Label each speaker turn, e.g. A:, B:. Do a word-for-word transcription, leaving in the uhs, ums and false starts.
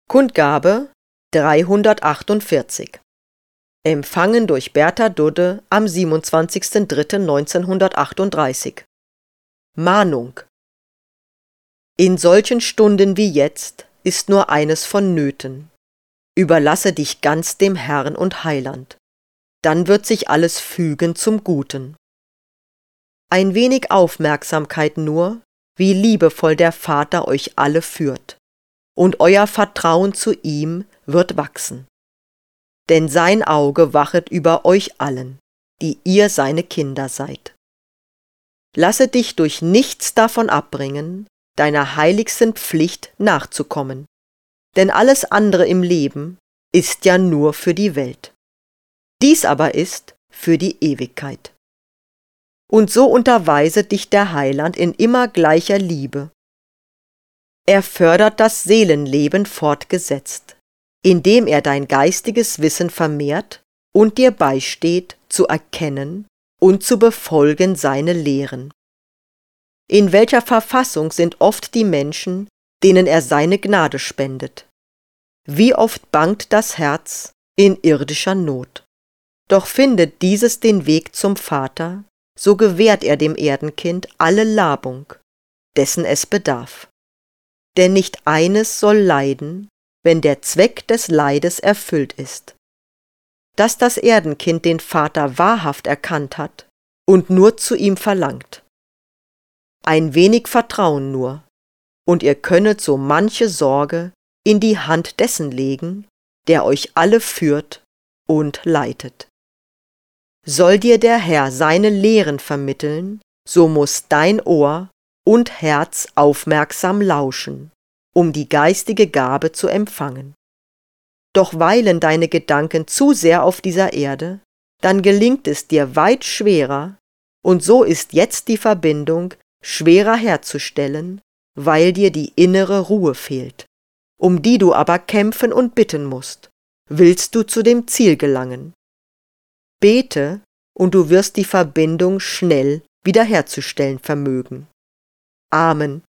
A: Kundgabe dreihundertachtundvierzig. Empfangen durch Bertha Dudde am siebenundzwanzigsten dritten neunzehnhundertachtunddreißig. Mahnung. In solchen Stunden wie jetzt ist nur eines vonnöten. Überlasse dich ganz dem Herrn und Heiland. Dann wird sich alles fügen zum Guten. Ein wenig Aufmerksamkeit nur, wie liebevoll der Vater euch alle führt, und euer Vertrauen zu ihm wird wachsen. Denn sein Auge wachet über euch allen, die ihr seine Kinder seid. Lasse dich durch nichts davon abbringen, deiner heiligsten Pflicht nachzukommen, denn alles andere im Leben ist ja nur für die Welt. Dies aber ist für die Ewigkeit. Und so unterweiset dich der Heiland in immer gleicher Liebe. Er fördert das Seelenleben fortgesetzt, indem er dein geistiges Wissen vermehrt und dir beisteht, zu erkennen und zu befolgen seine Lehren. In welcher Verfassung sind oft die Menschen, denen er seine Gnade spendet? Wie oft bangt das Herz in irdischer Not? Doch findet dieses den Weg zum Vater, so gewährt er dem Erdenkind alle Labung, dessen es bedarf. Denn nicht eines soll leiden, wenn der Zweck des Leides erfüllt ist. Dass das Erdenkind den Vater wahrhaft erkannt hat und nur zu ihm verlangt. Ein wenig Vertrauen nur, und ihr könnet so manche Sorge in die Hand dessen legen, der euch alle führt und leitet. Soll dir der Herr seine Lehren vermitteln, so muß dein Ohr und Herz aufmerksam lauschen, um die geistige Gabe zu empfangen. Doch weilen deine Gedanken zu sehr auf dieser Erde, dann gelingt es dir weit schwerer, und so ist jetzt die Verbindung schwerer herzustellen, weil dir die innere Ruhe fehlt, um die du aber kämpfen und bitten musst, willst du zu dem Ziel gelangen. Bete, und du wirst die Verbindung schnell wiederherzustellen vermögen. Amen.